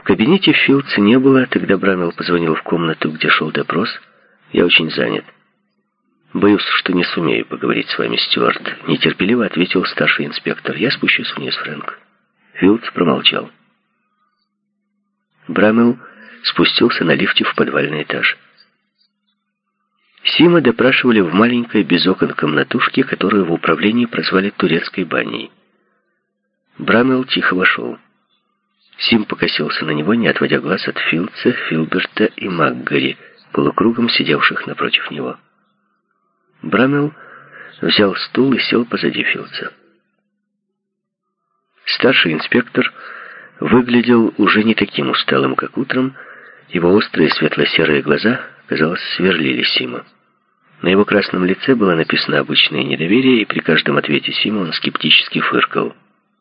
В кабинете Филдса не было, тогда Брамелл позвонил в комнату, где шел допрос. «Я очень занят. Боюсь, что не сумею поговорить с вами, Стюарт», — нетерпеливо ответил старший инспектор. «Я спущусь вниз, Фрэнк». Филдс промолчал. Брамелл спустился на лифте в подвальный этаж. Сима допрашивали в маленькой без окон комнатушке, которую в управлении прозвали турецкой баней. Брамелл тихо вошел. Сим покосился на него, не отводя глаз от Филдса, Филберта и Макгари, полукругом сидевших напротив него. Брамелл взял стул и сел позади Филдса. Старший инспектор выглядел уже не таким усталым, как утром. Его острые светло-серые глаза, казалось, сверлили Сима. На его красном лице было написано обычное недоверие, и при каждом ответе Сима он скептически фыркал.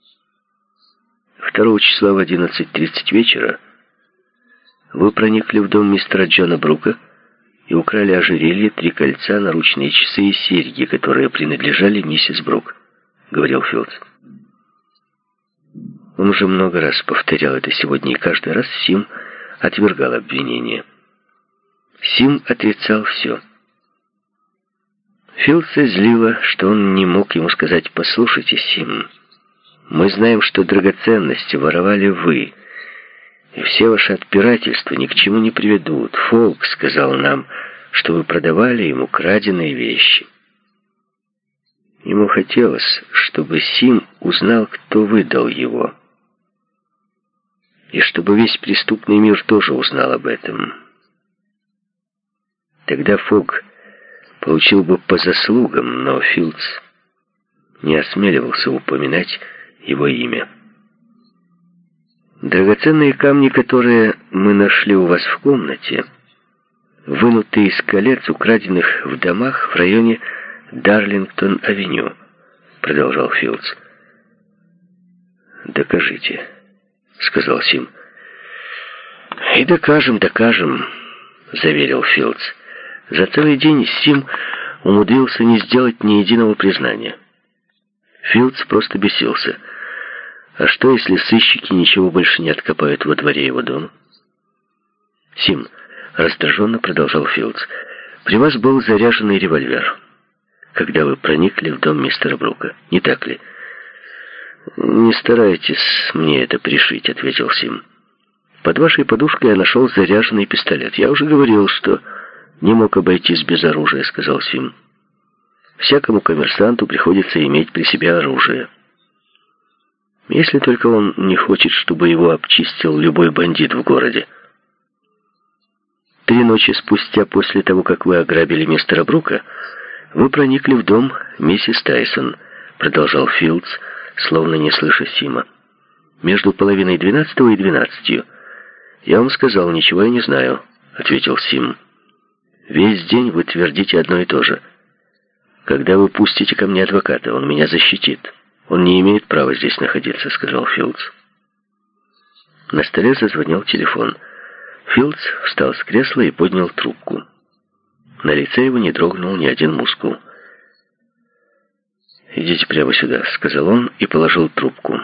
2 числа в 11:30 вечера вы проникли в дом мистера Джона Брука и украли ожерелье, 3 кольца, наручные часы и серьги, которые принадлежали миссис Брук, говорил Филдс. Он уже много раз повторял это сегодня, и каждый раз Сим отвергал обвинение. Сим отрицал все. Филдса злило, что он не мог ему сказать: «Послушайте, Сим, мы знаем, что драгоценности воровали вы, и все ваши отпирательства ни к чему не приведут. Фолк сказал нам, что вы продавали ему краденые вещи». Ему хотелось, чтобы Сим узнал, кто выдал его, и чтобы весь преступный мир тоже узнал об этом. Тогда Фолк получил бы по заслугам, но Филдс не осмеливался упоминать его имя. Драгоценные камни, которые мы нашли у вас в комнате, вынутые из колец, украденных в домах в районе Дарлингтон-авеню, продолжал Филдс. «Докажите», — сказал Сим. «И докажем, заверил Филдс. За целый день Сим умудрился не сделать ни единого признания. Филдс просто бесился. А что, если сыщики ничего больше не откопают во дворе его дома? «Сим», — раздраженно продолжал Филдс, — «при вас был заряженный револьвер, когда вы проникли в дом мистера Брука, не так ли?» «Не старайтесь мне это пришить», — ответил Сим. «Под вашей подушкой я нашел заряженный пистолет. Я уже говорил, что не мог обойтись без оружия», — сказал Сим. «Всякому коммерсанту приходится иметь при себе оружие. Если только он не хочет, чтобы его обчистил любой бандит в городе». 3 ночи спустя после того, как вы ограбили мистера Брука, вы проникли в дом миссис Тайсон, продолжал Филдс, словно не слыша Сима. «Между 11:30 и 12. Я вам сказал, ничего я не знаю», — ответил Сим. «Весь день вы твердите одно и то же. Когда вы пустите ко мне адвоката, он меня защитит. Он не имеет права здесь находиться», — сказал Филдс. На столе зазвонил телефон. Филдс встал с кресла и поднял трубку. На лице его не дрогнул ни один мускул. «Идите прямо сюда», — сказал он и положил трубку.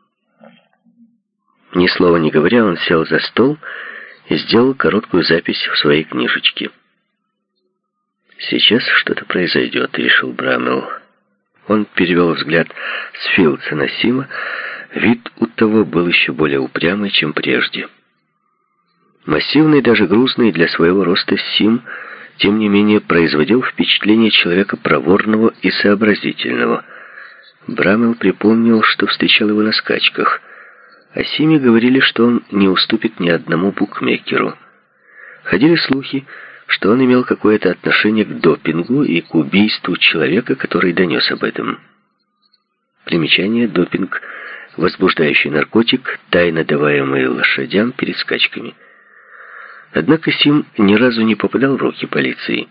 Ни слова не говоря, он сел за стол и сделал короткую запись в своей книжечке. «Сейчас что-то произойдет», — решил Брамелл. Он перевел взгляд с Филдса на Сима. Вид у того был еще более упрямый, чем прежде. Массивный, даже грузный для своего роста Сим, тем не менее, производил впечатление человека проворного и сообразительного. Брамелл припомнил, что встречал его на скачках. О Симе говорили, что он не уступит ни одному букмекеру. Ходили слухи, что он имел какое-то отношение к допингу и к убийству человека, который донес об этом. Примечание: допинг – возбуждающий наркотик, тайно даваемый лошадям перед скачками. Однако Сим ни разу не попадал в руки полиции.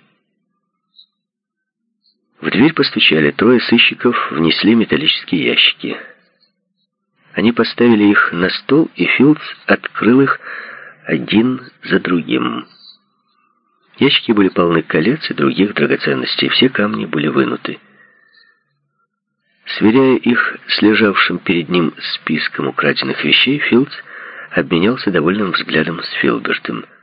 В дверь постучали. 3 сыщиков внесли металлические ящики. Они поставили их на стол, и Филдс открыл их один за другим. Ящики были полны колец и других драгоценностей. Все камни были вынуты. Сверяя их с лежавшим перед ним списком украденных вещей, Филдс обменялся довольным взглядом с Филбертом.